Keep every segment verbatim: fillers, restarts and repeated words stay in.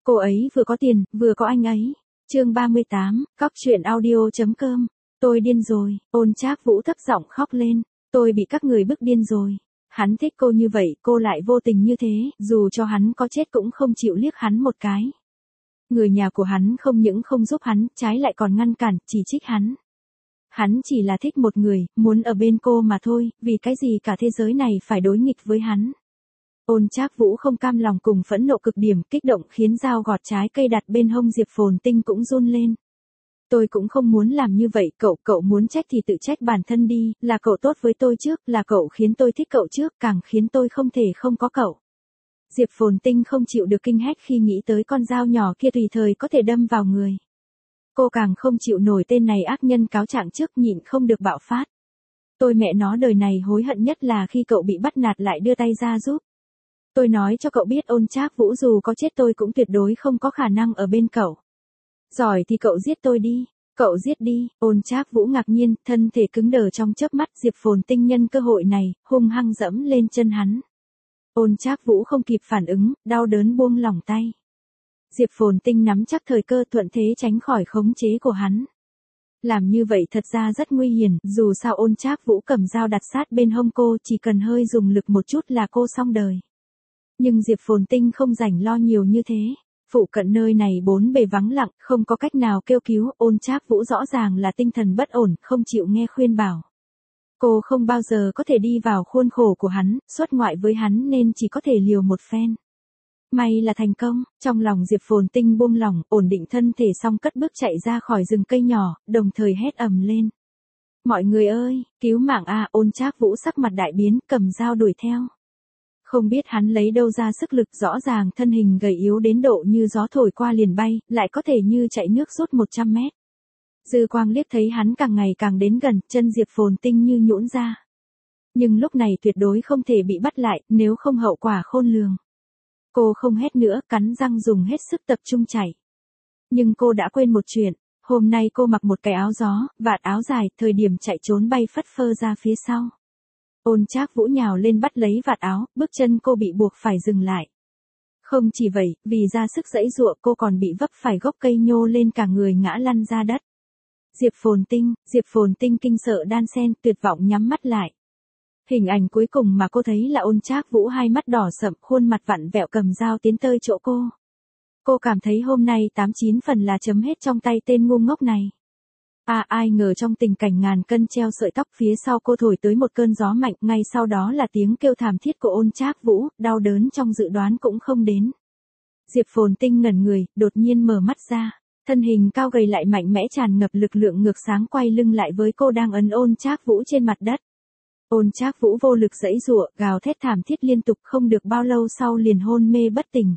Cô ấy vừa có tiền, vừa có anh ấy. Chương ba mươi tám, cóc truyện audio.com. Tôi điên rồi, Ôn Trác Vũ thấp giọng khóc lên. Tôi bị các người bức điên rồi. Hắn thích cô như vậy, cô lại vô tình như thế, dù cho hắn có chết cũng không chịu liếc hắn một cái. Người nhà của hắn không những không giúp hắn, trái lại còn ngăn cản, chỉ trích hắn. Hắn chỉ là thích một người, muốn ở bên cô mà thôi, vì cái gì cả thế giới này phải đối nghịch với hắn. Ôn Trác Vũ không cam lòng cùng phẫn nộ cực điểm, kích động khiến dao gọt trái cây đặt bên hông Diệp Phồn Tinh cũng run lên. Tôi cũng không muốn làm như vậy, cậu, cậu muốn trách thì tự trách bản thân đi, là cậu tốt với tôi trước, là cậu khiến tôi thích cậu trước, càng khiến tôi không thể không có cậu. Diệp Phồn Tinh không chịu được kinh hét khi nghĩ tới con dao nhỏ kia tùy thời có thể đâm vào người. Cô càng không chịu nổi tên này ác nhân cáo trạng trước, nhịn không được bạo phát. Tôi mẹ nó đời này hối hận nhất là khi cậu bị bắt nạt lại đưa tay ra giúp. Tôi nói cho cậu biết Ôn Trác Vũ dù có chết tôi cũng tuyệt đối không có khả năng ở bên cậu. Giỏi thì cậu giết tôi đi, cậu giết đi. Ôn Trác Vũ ngạc nhiên, thân thể cứng đờ trong chớp mắt. Diệp Phồn Tinh nhân cơ hội này, hung hăng dẫm lên chân hắn. Ôn Trác Vũ không kịp phản ứng, đau đớn buông lỏng tay. Diệp Phồn Tinh nắm chắc thời cơ thuận thế tránh khỏi khống chế của hắn. Làm như vậy thật ra rất nguy hiểm, dù sao Ôn Trác Vũ cầm dao đặt sát bên hông cô, chỉ cần hơi dùng lực một chút là cô xong đời. Nhưng Diệp Phồn Tinh không rảnh lo nhiều như thế. Phụ cận nơi này bốn bề vắng lặng, không có cách nào kêu cứu. Ôn Trác Vũ rõ ràng là tinh thần bất ổn, không chịu nghe khuyên bảo. Cô không bao giờ có thể đi vào khuôn khổ của hắn, xuất ngoại với hắn nên chỉ có thể liều một phen. May là thành công, trong lòng Diệp Phồn Tinh buông lỏng, ổn định thân thể xong cất bước chạy ra khỏi rừng cây nhỏ, đồng thời hét ầm lên. Mọi người ơi, cứu mạng a! Ôn Trác Vũ sắc mặt đại biến, cầm dao đuổi theo. Không biết hắn lấy đâu ra sức lực, rõ ràng thân hình gầy yếu đến độ như gió thổi qua liền bay, lại có thể như chạy nước rút một trăm mét. Dư quang liếc thấy hắn càng ngày càng đến gần, chân Diệp Phồn Tinh như nhũn ra. Nhưng lúc này tuyệt đối không thể bị bắt lại, nếu không hậu quả khôn lường. Cô không hét nữa, cắn răng dùng hết sức tập trung chạy. Nhưng cô đã quên một chuyện, hôm nay cô mặc một cái áo gió, vạt áo dài, thời điểm chạy trốn bay phất phơ ra phía sau. Ôn Trác Vũ nhào lên bắt lấy vạt áo, bước chân cô bị buộc phải dừng lại. Không chỉ vậy, vì ra sức giãy giụa cô còn bị vấp phải gốc cây nhô lên cả người ngã lăn ra đất. Diệp Phồn Tinh, Diệp Phồn Tinh kinh sợ đan sen, tuyệt vọng nhắm mắt lại. Hình ảnh cuối cùng mà cô thấy là Ôn Trác Vũ hai mắt đỏ sậm, khuôn mặt vặn vẹo cầm dao tiến tới chỗ cô. Cô cảm thấy hôm nay tám chín phần là chấm hết trong tay tên ngu ngốc này. À, ai ngờ trong tình cảnh ngàn cân treo sợi tóc, phía sau cô thổi tới một cơn gió mạnh, ngay sau đó là tiếng kêu thảm thiết của Ôn Trác Vũ, đau đớn trong dự đoán cũng không đến. Diệp Phồn Tinh ngẩn người, đột nhiên mở mắt ra, thân hình cao gầy lại mạnh mẽ tràn ngập lực lượng ngược sáng quay lưng lại với cô đang ấn Ôn Trác Vũ trên mặt đất. Ôn Trác Vũ vô lực giãy giụa, gào thét thảm thiết liên tục, không được bao lâu sau liền hôn mê bất tỉnh.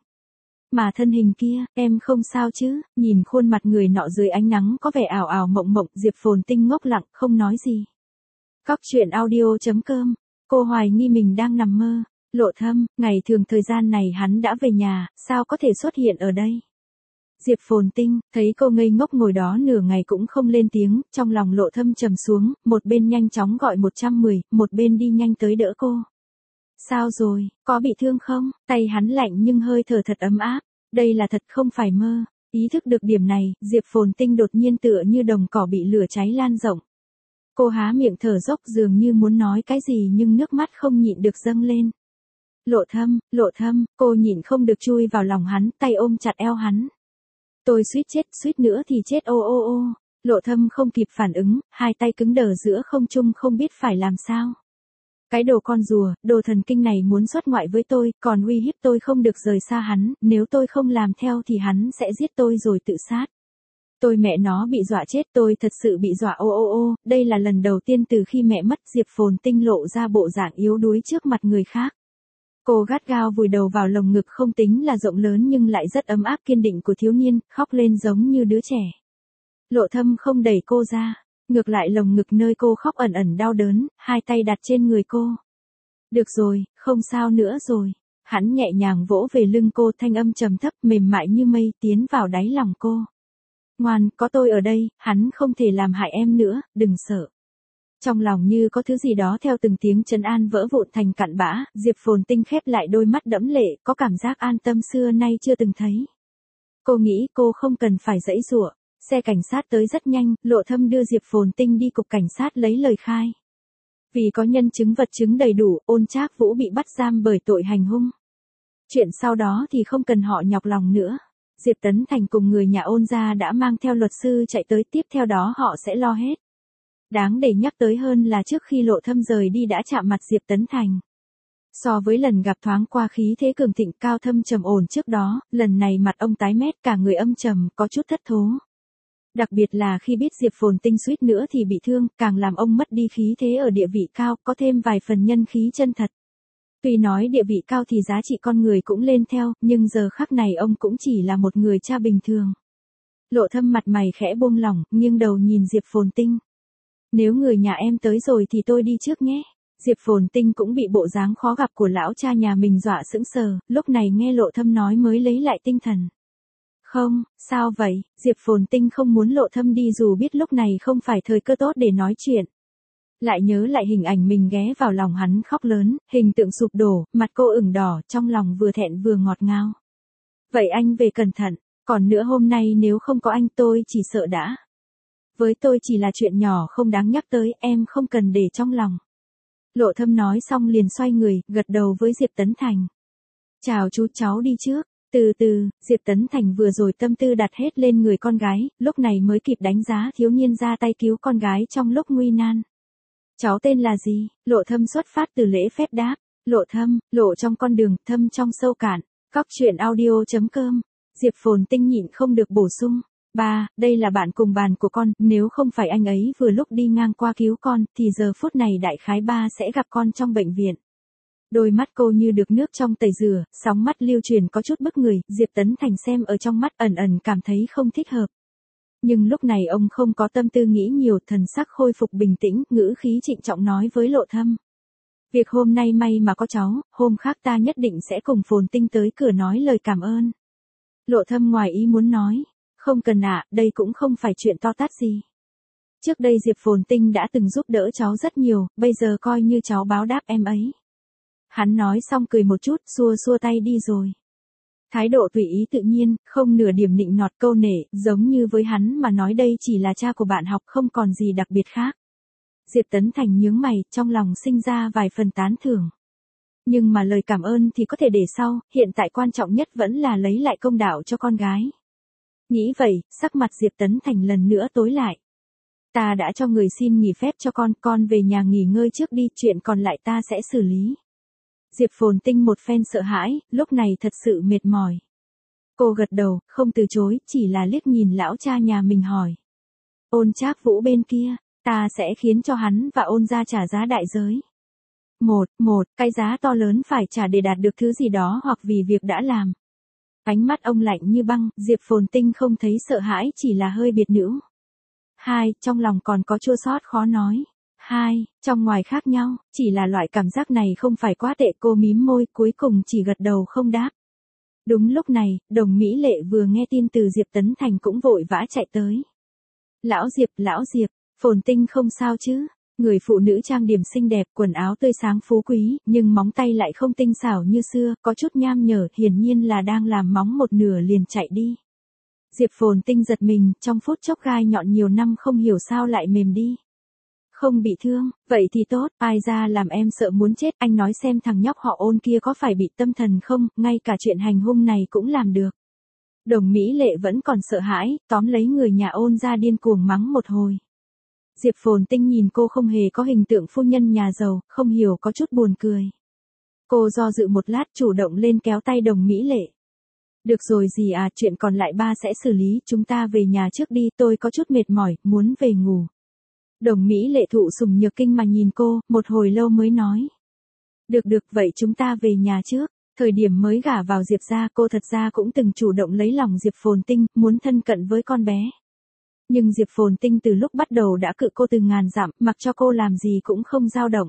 Mà thân hình kia, em không sao chứ? Nhìn khuôn mặt người nọ dưới ánh nắng có vẻ ảo ảo mộng mộng, Diệp Phồn Tinh ngốc lặng, không nói gì. Cóc truyện audio.com, cô hoài nghi mình đang nằm mơ. Lộ Thâm, ngày thường thời gian này hắn đã về nhà, sao có thể xuất hiện ở đây? Diệp Phồn Tinh, thấy cô ngây ngốc ngồi đó nửa ngày cũng không lên tiếng, trong lòng Lộ Thâm trầm xuống, một bên nhanh chóng gọi một trăm mười, một bên đi nhanh tới đỡ cô. Sao rồi, có bị thương không? Tay hắn lạnh nhưng hơi thở thật ấm áp. Đây là thật không phải mơ. Ý thức được điểm này, Diệp Phồn Tinh đột nhiên tựa như đồng cỏ bị lửa cháy lan rộng. Cô há miệng thở dốc dường như muốn nói cái gì nhưng nước mắt không nhịn được dâng lên. Lộ Thâm, Lộ Thâm, cô nhịn không được chui vào lòng hắn, tay ôm chặt eo hắn. Tôi suýt chết, suýt nữa thì chết ô ô ô. Lộ Thâm không kịp phản ứng, hai tay cứng đờ giữa không trung không biết phải làm sao. Cái đồ con rùa, đồ thần kinh này muốn xuất ngoại với tôi, còn uy hiếp tôi không được rời xa hắn, nếu tôi không làm theo thì hắn sẽ giết tôi rồi tự sát. Tôi mẹ nó bị dọa chết, tôi thật sự bị dọa ô ô ô, đây là lần đầu tiên từ khi mẹ mất. Diệp Phồn Tinh lộ ra bộ dạng yếu đuối trước mặt người khác. Cô gắt gao vùi đầu vào lồng ngực không tính là rộng lớn nhưng lại rất ấm áp kiên định của thiếu niên, khóc lên giống như đứa trẻ. Lộ Thâm không đẩy cô ra. Ngược lại lồng ngực nơi cô khóc ẩn ẩn đau đớn, hai tay đặt trên người cô. Được rồi, không sao nữa rồi. Hắn nhẹ nhàng vỗ về lưng cô, thanh âm trầm thấp mềm mại như mây tiến vào đáy lòng cô. Ngoan, có tôi ở đây, hắn không thể làm hại em nữa, đừng sợ. Trong lòng như có thứ gì đó theo từng tiếng trấn an vỡ vụn thành cặn bã, Diệp Phồn Tinh khép lại đôi mắt đẫm lệ, có cảm giác an tâm xưa nay chưa từng thấy. Cô nghĩ cô không cần phải giãy giụa. Xe cảnh sát tới rất nhanh, Lộ Thâm đưa Diệp Phồn Tinh đi cục cảnh sát lấy lời khai. Vì có nhân chứng vật chứng đầy đủ, Ôn Trác Vũ bị bắt giam bởi tội hành hung. Chuyện sau đó thì không cần họ nhọc lòng nữa. Diệp Tấn Thành cùng người nhà Ôn gia đã mang theo luật sư chạy tới, tiếp theo đó họ sẽ lo hết. Đáng để nhắc tới hơn là trước khi Lộ Thâm rời đi đã chạm mặt Diệp Tấn Thành. So với lần gặp thoáng qua khí thế cường thịnh cao thâm trầm ổn trước đó, lần này mặt ông tái mét, cả người âm trầm, có chút thất thố. Đặc biệt là khi biết Diệp Phồn Tinh suýt nữa thì bị thương, càng làm ông mất đi khí thế ở địa vị cao, có thêm vài phần nhân khí chân thật. Tuy nói địa vị cao thì giá trị con người cũng lên theo, nhưng giờ khắc này ông cũng chỉ là một người cha bình thường. Lộ Thâm mặt mày khẽ buông lỏng, nghiêng đầu nhìn Diệp Phồn Tinh. Nếu người nhà em tới rồi thì tôi đi trước nhé. Diệp Phồn Tinh cũng bị bộ dáng khó gặp của lão cha nhà mình dọa sững sờ, lúc này nghe Lộ Thâm nói mới lấy lại tinh thần. Không, sao vậy? Diệp Phồn Tinh không muốn Lộ Thâm đi dù biết lúc này không phải thời cơ tốt để nói chuyện. Lại nhớ lại hình ảnh mình ghé vào lòng hắn khóc lớn, hình tượng sụp đổ, mặt cô ửng đỏ, trong lòng vừa thẹn vừa ngọt ngào. Vậy anh về cẩn thận, còn nữa hôm nay nếu không có anh tôi chỉ sợ đã. Với tôi chỉ là chuyện nhỏ không đáng nhắc tới, em không cần để trong lòng. Lộ Thâm nói xong liền xoay người, gật đầu với Diệp Tấn Thành. Chào chú, cháu đi trước. Từ từ, Diệp Tấn Thành vừa rồi tâm tư đặt hết lên người con gái, lúc này mới kịp đánh giá thiếu niên ra tay cứu con gái trong lúc nguy nan. Cháu tên là gì? Lộ Thâm xuất phát từ lễ phép đáp. Lộ Thâm, lộ trong con đường, thâm trong sâu cạn. Cóc truyện audio chấm com. Diệp Phồn Tinh nhịn không được bổ sung. Ba, đây là bạn cùng bàn của con, nếu không phải anh ấy vừa lúc đi ngang qua cứu con, thì giờ phút này đại khái ba sẽ gặp con trong bệnh viện. Đôi mắt cô như được nước trong tẩy rửa, sóng mắt lưu truyền có chút bức người, Diệp Tấn Thành xem ở trong mắt ẩn ẩn cảm thấy không thích hợp. Nhưng lúc này ông không có tâm tư nghĩ nhiều, thần sắc khôi phục bình tĩnh, ngữ khí trịnh trọng nói với Lộ Thâm. Việc hôm nay may mà có cháu, hôm khác ta nhất định sẽ cùng Phồn Tinh tới cửa nói lời cảm ơn. Lộ Thâm ngoài ý muốn nói, không cần ạ, à, đây cũng không phải chuyện to tát gì. Trước đây Diệp Phồn Tinh đã từng giúp đỡ cháu rất nhiều, bây giờ coi như cháu báo đáp em ấy. Hắn nói xong cười một chút, xua xua tay đi rồi. Thái độ tùy ý tự nhiên, không nửa điểm nịnh nọt câu nể, giống như với hắn mà nói đây chỉ là cha của bạn học không còn gì đặc biệt khác. Diệp Tấn Thành nhướng mày, trong lòng sinh ra vài phần tán thưởng. Nhưng mà lời cảm ơn thì có thể để sau, hiện tại quan trọng nhất vẫn là lấy lại công đạo cho con gái. Nghĩ vậy, sắc mặt Diệp Tấn Thành lần nữa tối lại. Ta đã cho người xin nghỉ phép cho con, con về nhà nghỉ ngơi trước đi, chuyện còn lại ta sẽ xử lý. Diệp Phồn Tinh một phen sợ hãi, lúc này thật sự mệt mỏi. Cô gật đầu, không từ chối, chỉ là liếc nhìn lão cha nhà mình hỏi. Ôn Trác Vũ bên kia, ta sẽ khiến cho hắn và Ôn gia trả giá đại giới. Một, một, cái giá to lớn phải trả để đạt được thứ gì đó hoặc vì việc đã làm. Ánh mắt ông lạnh như băng, Diệp Phồn Tinh không thấy sợ hãi, chỉ là hơi biệt nữ. Hai, trong lòng còn có chua xót khó nói. Hai, trong ngoài khác nhau, chỉ là loại cảm giác này không phải quá tệ, cô mím môi, cuối cùng chỉ gật đầu không đáp. Đúng lúc này, Đồng Mỹ Lệ vừa nghe tin từ Diệp Tấn Thành cũng vội vã chạy tới. Lão Diệp, lão Diệp, Phồn Tinh không sao chứ? Người phụ nữ trang điểm xinh đẹp, quần áo tươi sáng phú quý, nhưng móng tay lại không tinh xảo như xưa, có chút nham nhở, hiển nhiên là đang làm móng một nửa liền chạy đi. Diệp Phồn Tinh giật mình, trong phút chốc gai nhọn nhiều năm không hiểu sao lại mềm đi. Không bị thương, vậy thì tốt, ai ra làm em sợ muốn chết, anh nói xem thằng nhóc họ Ôn kia có phải bị tâm thần không, ngay cả chuyện hành hung này cũng làm được. Đồng Mỹ Lệ vẫn còn sợ hãi, tóm lấy người nhà Ôn ra điên cuồng mắng một hồi. Diệp Phồn Tinh nhìn cô không hề có hình tượng phu nhân nhà giàu, không hiểu có chút buồn cười. Cô do dự một lát chủ động lên kéo tay Đồng Mỹ Lệ. Được rồi dì à, chuyện còn lại ba sẽ xử lý, chúng ta về nhà trước đi, tôi có chút mệt mỏi, muốn về ngủ. Đồng Mỹ Lệ thụ sủng nhược kinh mà nhìn cô, một hồi lâu mới nói. Được được, vậy chúng ta về nhà trước. Thời điểm mới gả vào Diệp gia, cô thật ra cũng từng chủ động lấy lòng Diệp Phồn Tinh, muốn thân cận với con bé. Nhưng Diệp Phồn Tinh từ lúc bắt đầu đã cự cô từ ngàn dặm, mặc cho cô làm gì cũng không dao động.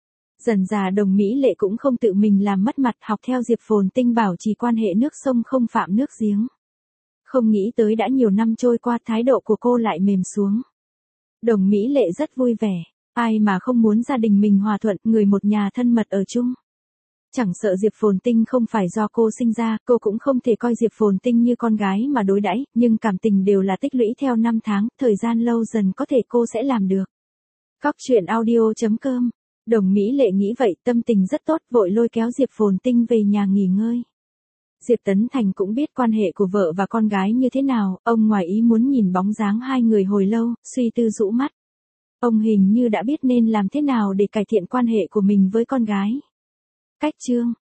Dần dà Đồng Mỹ Lệ cũng không tự mình làm mất mặt, học theo Diệp Phồn Tinh bảo trì quan hệ nước sông không phạm nước giếng. Không nghĩ tới đã nhiều năm trôi qua, thái độ của cô lại mềm xuống. Đồng Mỹ Lệ rất vui vẻ, ai mà không muốn gia đình mình hòa thuận, người một nhà thân mật ở chung. Chẳng sợ Diệp Phồn Tinh không phải do cô sinh ra, cô cũng không thể coi Diệp Phồn Tinh như con gái mà đối đãi, nhưng cảm tình đều là tích lũy theo năm tháng, thời gian lâu dần có thể cô sẽ làm được. Cóc truyện audio chấm com. Đồng Mỹ Lệ nghĩ vậy, tâm tình rất tốt, vội lôi kéo Diệp Phồn Tinh về nhà nghỉ ngơi. Diệp Tấn Thành cũng biết quan hệ của vợ và con gái như thế nào, ông ngoài ý muốn nhìn bóng dáng hai người hồi lâu, suy tư rũ mắt. Ông hình như đã biết nên làm thế nào để cải thiện quan hệ của mình với con gái. Cách chương